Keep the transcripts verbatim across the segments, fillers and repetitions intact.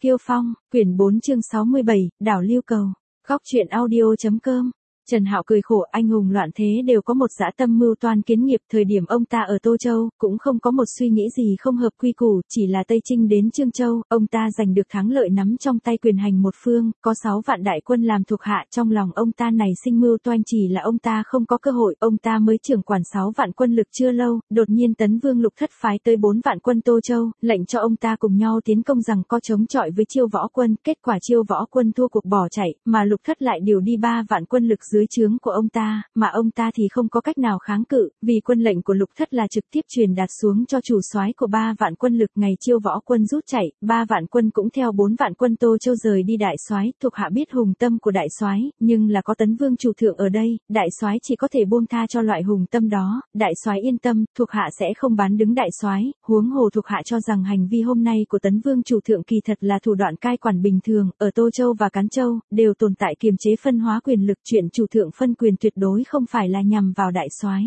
Kiêu Phong, quyển bốn chương sáu mươi bảy, đảo lưu cầu. Góc truyện audio chấm com. Trần Hạo cười khổ, anh hùng loạn thế đều có một dã tâm mưu toan kiến nghiệp, thời điểm ông ta ở Tô Châu, cũng không có một suy nghĩ gì không hợp quy củ, chỉ là Tây Trinh đến Trương Châu, ông ta giành được thắng lợi nắm trong tay quyền hành một phương, có sáu vạn đại quân làm thuộc hạ, trong lòng ông ta này sinh mưu toan chỉ là ông ta không có cơ hội, ông ta mới trưởng quản sáu vạn quân lực chưa lâu, đột nhiên Tấn Vương Lục Thất phái tới bốn vạn quân Tô Châu, lệnh cho ông ta cùng nhau tiến công rằng có chống chọi với Chiêu Võ quân, kết quả Chiêu Võ quân thua cuộc bỏ chạy, mà Lục Thất lại điều đi ba vạn quân lực dưới trướng của ông ta, mà ông ta thì không có cách nào kháng cự, vì quân lệnh của Lục Thất là trực tiếp truyền đạt xuống cho chủ soái của ba vạn quân lực. Ngày Chiêu Võ quân rút chạy, ba vạn quân cũng theo bốn vạn quân Tô Châu rời đi. Đại soái thuộc hạ biết hùng tâm của đại soái, nhưng là có Tấn Vương chủ thượng ở đây, đại soái chỉ có thể buông tha cho loại hùng tâm đó. Đại soái yên tâm, thuộc hạ sẽ không bán đứng đại soái, huống hồ thuộc hạ cho rằng hành vi hôm nay của Tấn Vương chủ thượng kỳ thật là thủ đoạn cai quản bình thường, ở Tô Châu và Cán Châu đều tồn tại kiềm chế phân hóa quyền lực, chuyện chủ thượng phân quyền tuyệt đối không phải là nhằm vào đại soái.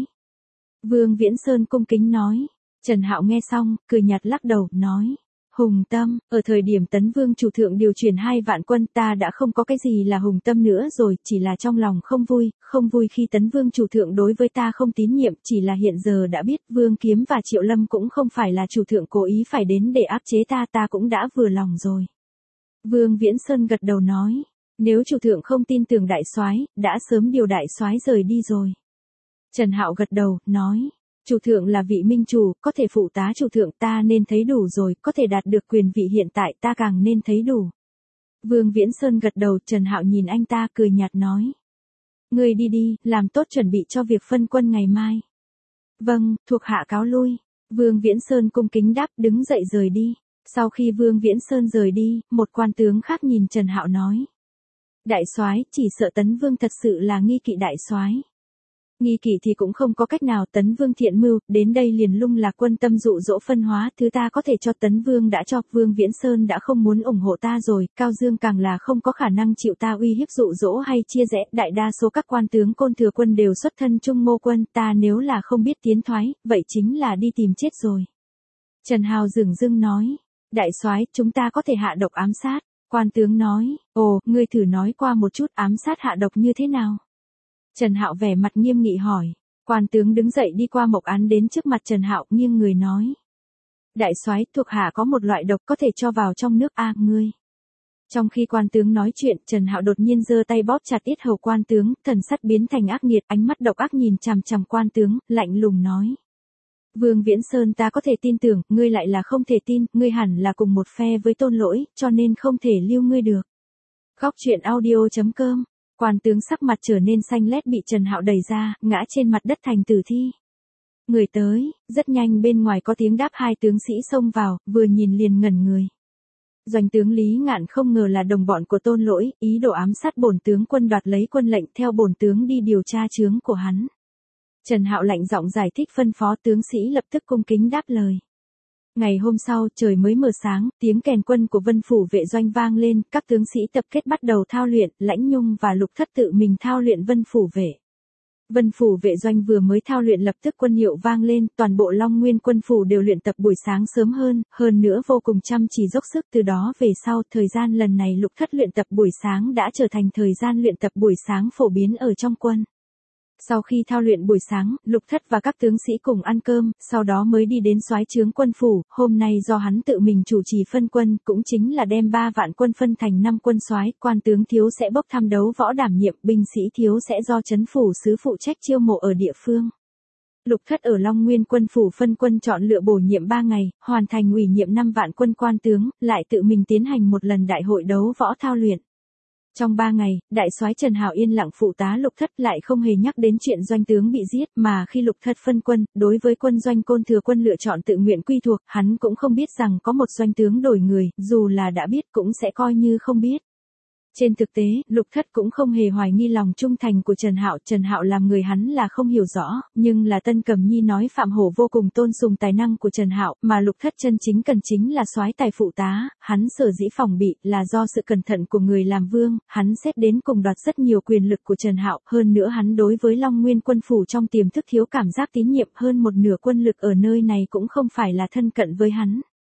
Vương Viễn Sơn cung kính nói. Trần Hạo nghe xong, cười nhạt lắc đầu, nói: Hùng tâm, ở thời điểm Tấn Vương chủ thượng điều chuyển hai vạn quân, ta đã không có cái gì là hùng tâm nữa rồi, chỉ là trong lòng không vui, không vui khi Tấn Vương chủ thượng đối với ta không tín nhiệm, chỉ là hiện giờ đã biết Vương Kiếm và Triệu Lâm cũng không phải là chủ thượng cố ý phải đến để áp chế ta, ta cũng đã vừa lòng rồi. Vương Viễn Sơn gật đầu nói: Nếu chủ thượng không tin tưởng đại soái, đã sớm điều đại soái rời đi rồi. Trần Hạo gật đầu, nói: Chủ thượng là vị minh chủ, có thể phụ tá chủ thượng, ta nên thấy đủ rồi, có thể đạt được quyền vị hiện tại ta càng nên thấy đủ. Vương Viễn Sơn gật đầu, Trần Hạo nhìn anh ta cười nhạt nói: Ngươi đi đi, làm tốt chuẩn bị cho việc phân quân ngày mai. Vâng, thuộc hạ cáo lui. Vương Viễn Sơn cung kính đáp, đứng dậy rời đi. Sau khi Vương Viễn Sơn rời đi, một quan tướng khác nhìn Trần Hạo nói: Đại soái, chỉ sợ Tấn Vương thật sự là nghi kỵ đại soái. Nghi kỵ thì cũng không có cách nào, Tấn Vương thiện mưu, đến đây liền lung lạc quân tâm dụ dỗ phân hóa, thứ ta có thể cho Tấn Vương đã cho, Vương Viễn Sơn đã không muốn ủng hộ ta rồi, Cao Dương càng là không có khả năng chịu ta uy hiếp dụ dỗ hay chia rẽ, đại đa số các quan tướng Côn Thừa quân đều xuất thân Trung Mô quân, ta nếu là không biết tiến thoái, vậy chính là đi tìm chết rồi. Trần Hào dửng dưng nói: Đại soái, chúng ta có thể hạ độc ám sát. Quan tướng nói: Ồ, ngươi thử nói qua một chút, ám sát hạ độc như thế nào? Trần Hạo vẻ mặt nghiêm nghị hỏi. Quan tướng đứng dậy đi qua mộc án đến trước mặt Trần Hạo, nghiêng người nói: Đại soái, thuộc hạ có một loại độc có thể cho vào trong nước a, ngươi. Trong khi quan tướng nói chuyện, Trần Hạo đột nhiên giơ tay bóp chặt yết hầu quan tướng, thần sắc biến thành ác nghiệt, ánh mắt độc ác nhìn chằm chằm quan tướng, lạnh lùng nói: Vương Viễn Sơn ta có thể tin tưởng, ngươi lại là không thể tin, ngươi hẳn là cùng một phe với Tôn Lỗi, cho nên không thể lưu ngươi được. Góc truyện audio chấm com. Quan tướng sắc mặt trở nên xanh lét bị Trần Hạo đẩy ra, ngã trên mặt đất thành tử thi. Người tới, rất nhanh bên ngoài có tiếng đáp, hai tướng sĩ xông vào, vừa nhìn liền ngẩn người. Doanh tướng Lý Ngạn không ngờ là đồng bọn của Tôn Lỗi, ý đồ ám sát bổn tướng quân, đoạt lấy quân lệnh, theo bổn tướng đi điều tra chướng của hắn. Trần Hạo lạnh giọng giải thích phân phó, tướng sĩ lập tức cung kính đáp lời. Ngày hôm sau, trời mới mờ sáng, tiếng kèn quân của Vân Phủ vệ doanh vang lên, các tướng sĩ tập kết bắt đầu thao luyện, Lãnh Nhung và Lục Thất tự mình thao luyện Vân Phủ vệ. Vân Phủ vệ doanh vừa mới thao luyện lập tức quân hiệu vang lên, toàn bộ Long Nguyên quân phủ đều luyện tập buổi sáng sớm hơn, hơn nữa vô cùng chăm chỉ dốc sức, từ đó về sau, thời gian lần này Lục Thất luyện tập buổi sáng đã trở thành thời gian luyện tập buổi sáng phổ biến ở trong quân. Sau khi thao luyện buổi sáng, Lục Thất và các tướng sĩ cùng ăn cơm, sau đó mới đi đến soái trướng quân phủ, hôm nay do hắn tự mình chủ trì phân quân, cũng chính là đem ba vạn quân phân thành năm quân soái, quan tướng thiếu sẽ bốc thăm đấu võ đảm nhiệm, binh sĩ thiếu sẽ do trấn phủ sứ phụ trách chiêu mộ ở địa phương. Lục Thất ở Long Nguyên quân phủ phân quân chọn lựa bổ nhiệm ba ngày, hoàn thành ủy nhiệm năm vạn quân quan tướng, lại tự mình tiến hành một lần đại hội đấu võ thao luyện. Trong ba ngày, đại soái Trần Hạo yên lặng phụ tá Lục Thất, lại không hề nhắc đến chuyện doanh tướng bị giết, mà khi Lục Thất phân quân, đối với quân doanh Côn Thừa quân lựa chọn tự nguyện quy thuộc, hắn cũng không biết rằng có một doanh tướng đổi người, dù là đã biết cũng sẽ coi như không biết. Trên thực tế, Lục Thất cũng không hề hoài nghi lòng trung thành của Trần Hạo, Trần Hạo làm người hắn là không hiểu rõ, nhưng là Tân Cẩm Nhi nói Phạm Hổ vô cùng tôn sùng tài năng của Trần Hạo, mà Lục Thất chân chính cần chính là soái tài phụ tá, hắn sở dĩ phòng bị là do sự cẩn thận của người làm vương, hắn xét đến cùng đoạt rất nhiều quyền lực của Trần Hạo, hơn nữa hắn đối với Long Nguyên quân phủ trong tiềm thức thiếu cảm giác tín nhiệm, hơn một nửa quân lực ở nơi này cũng không phải là thân cận với hắn.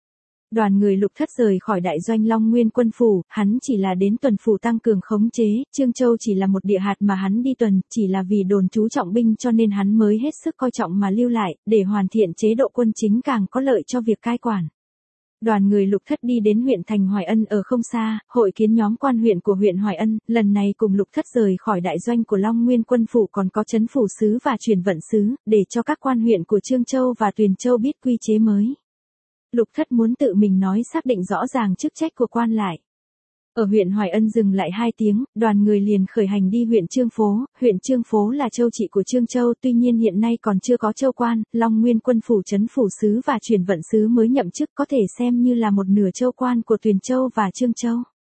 Đoàn người Lục Thất rời khỏi đại doanh Long Nguyên quân phủ, hắn chỉ là đến tuần phủ tăng cường khống chế, Trương Châu chỉ là một địa hạt mà hắn đi tuần, chỉ là vì đồn trú trọng binh cho nên hắn mới hết sức coi trọng mà lưu lại, để hoàn thiện chế độ quân chính càng có lợi cho việc cai quản. Đoàn người Lục Thất đi đến huyện thành Hoài Ân ở không xa, hội kiến nhóm quan huyện của huyện Hoài Ân, lần này cùng Lục Thất rời khỏi đại doanh của Long Nguyên quân phủ còn có trấn phủ sứ và truyền vận sứ, để cho các quan huyện của Trương Châu và Tuyền Châu biết quy chế mới. Lục Thất muốn tự mình nói xác định rõ ràng chức trách của quan lại. Ở huyện Hoài Ân dừng lại hai tiếng, đoàn người liền khởi hành đi huyện Chương Phố, huyện Chương Phố là châu trị của Trương Châu, tuy nhiên hiện nay còn chưa có châu quan, Long Nguyên quân phủ trấn phủ sứ và truyền vận sứ mới nhậm chức, có thể xem như là một nửa châu quan của Tuyền Châu và Trương Châu.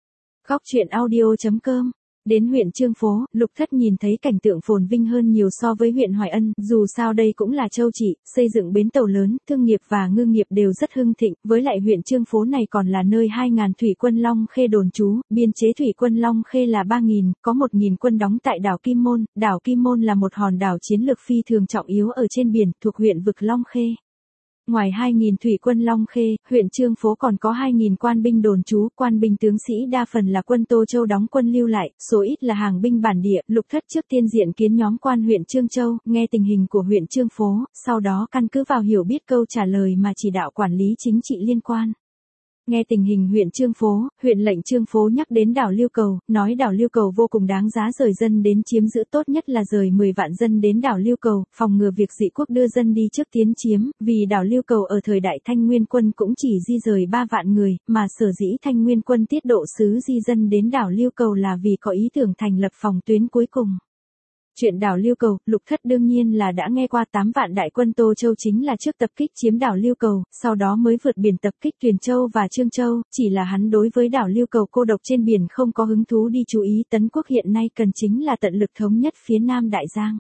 Góc truyện audio chấm com. Đến huyện Chương Phố, Lục Thất nhìn thấy cảnh tượng phồn vinh hơn nhiều so với huyện Hoài Ân, dù sao đây cũng là châu trị, xây dựng bến tàu lớn, thương nghiệp và ngư nghiệp đều rất hưng thịnh, với lại huyện Chương Phố này còn là nơi hai nghìn thủy quân Long Khê đồn trú, biên chế thủy quân Long Khê là ba nghìn, có một nghìn quân đóng tại đảo Kim Môn, đảo Kim Môn là một hòn đảo chiến lược phi thường trọng yếu ở trên biển, thuộc huyện vực Long Khê. Ngoài hai nghìn thủy quân Long Khê, huyện Chương Phố còn có hai nghìn quan binh đồn trú, quan binh tướng sĩ đa phần là quân Tô Châu đóng quân lưu lại, số ít là hàng binh bản địa. Lục Thất trước tiên diện kiến nhóm quan huyện Trương Châu, nghe tình hình của huyện Chương Phố, sau đó căn cứ vào hiểu biết câu trả lời mà chỉ đạo quản lý chính trị liên quan. Nghe tình hình huyện Chương Phố, huyện lệnh Chương Phố nhắc đến đảo Lưu Cầu, nói đảo Lưu Cầu vô cùng đáng giá rời dân đến chiếm giữ, tốt nhất là rời mười vạn dân đến đảo Lưu Cầu, phòng ngừa việc dị quốc đưa dân đi trước tiến chiếm, vì đảo Lưu Cầu ở thời đại Thanh Nguyên quân cũng chỉ di rời ba vạn người, mà sở dĩ Thanh Nguyên quân tiết độ sứ di dân đến đảo Lưu Cầu là vì có ý tưởng thành lập phòng tuyến cuối cùng. Chuyện đảo Lưu Cầu, Lục Thất đương nhiên là đã nghe qua, tám vạn đại quân Tô Châu chính là trước tập kích chiếm đảo Lưu Cầu, sau đó mới vượt biển tập kích Tuyền Châu và Trương Châu, chỉ là hắn đối với đảo Lưu Cầu cô độc trên biển không có hứng thú đi chú ý. Tấn quốc hiện nay cần chính là tận lực thống nhất phía Nam Đại Giang.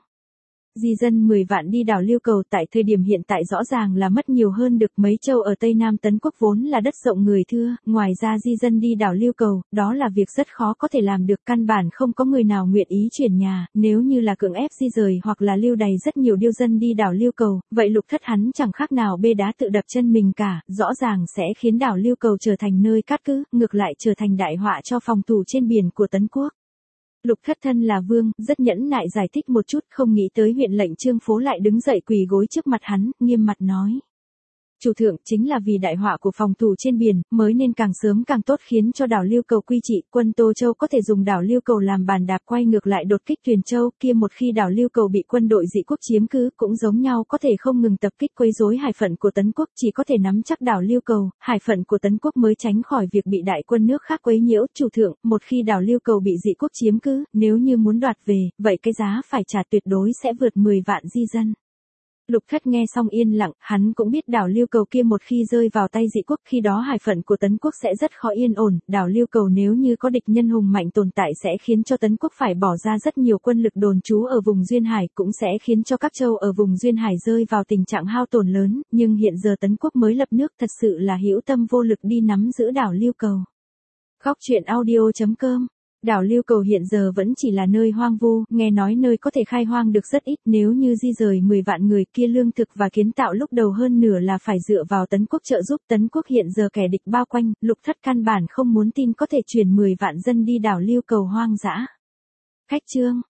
Di dân mười vạn đi đảo Lưu Cầu tại thời điểm hiện tại rõ ràng là mất nhiều hơn được, mấy châu ở Tây Nam Tấn quốc vốn là đất rộng người thưa, ngoài ra di dân đi đảo Lưu Cầu, đó là việc rất khó có thể làm được, căn bản không có người nào nguyện ý chuyển nhà, nếu như là cưỡng ép di rời hoặc là lưu đày rất nhiều điêu dân đi đảo Lưu Cầu, vậy Lục Thất hắn chẳng khác nào bê đá tự đập chân mình cả, rõ ràng sẽ khiến đảo Lưu Cầu trở thành nơi cát cứ, ngược lại trở thành đại họa cho phòng thủ trên biển của Tấn quốc. Lục Thất thân là vương, rất nhẫn nại giải thích một chút, không nghĩ tới huyện lệnh Trương Phố lại đứng dậy quỳ gối trước mặt hắn, nghiêm mặt nói. Chủ thượng, chính là vì đại họa của phòng thủ trên biển, mới nên càng sớm càng tốt khiến cho đảo Lưu Cầu quy trị, quân Tô Châu có thể dùng đảo Lưu Cầu làm bàn đạp quay ngược lại đột kích Tuyền Châu, kia một khi đảo Lưu Cầu bị quân đội dị quốc chiếm cứ, cũng giống nhau có thể không ngừng tập kích quấy rối hải phận của Tấn quốc, chỉ có thể nắm chắc đảo Lưu Cầu, hải phận của Tấn quốc mới tránh khỏi việc bị đại quân nước khác quấy nhiễu. Chủ thượng, một khi đảo Lưu Cầu bị dị quốc chiếm cứ, nếu như muốn đoạt về, vậy cái giá phải trả tuyệt đối sẽ vượt mười vạn di dân. Lục Thất nghe xong yên lặng, hắn cũng biết đảo Lưu Cầu kia một khi rơi vào tay dị quốc, khi đó hải phận của Tấn quốc sẽ rất khó yên ổn, đảo Lưu Cầu nếu như có địch nhân hùng mạnh tồn tại sẽ khiến cho Tấn quốc phải bỏ ra rất nhiều quân lực đồn trú ở vùng Duyên Hải, cũng sẽ khiến cho các châu ở vùng Duyên Hải rơi vào tình trạng hao tổn lớn, nhưng hiện giờ Tấn quốc mới lập nước, thật sự là hữu tâm vô lực đi nắm giữ đảo Lưu Cầu. Góc truyện audio chấm com. Đảo Lưu Cầu hiện giờ vẫn chỉ là nơi hoang vu, nghe nói nơi có thể khai hoang được rất ít, nếu như di rời mười vạn người kia lương thực và kiến tạo lúc đầu hơn nửa là phải dựa vào Tấn quốc trợ giúp. Tấn quốc hiện giờ kẻ địch bao quanh, Lục Thất căn bản không muốn tin có thể chuyển mười vạn dân đi đảo Lưu Cầu hoang dã. Khách chương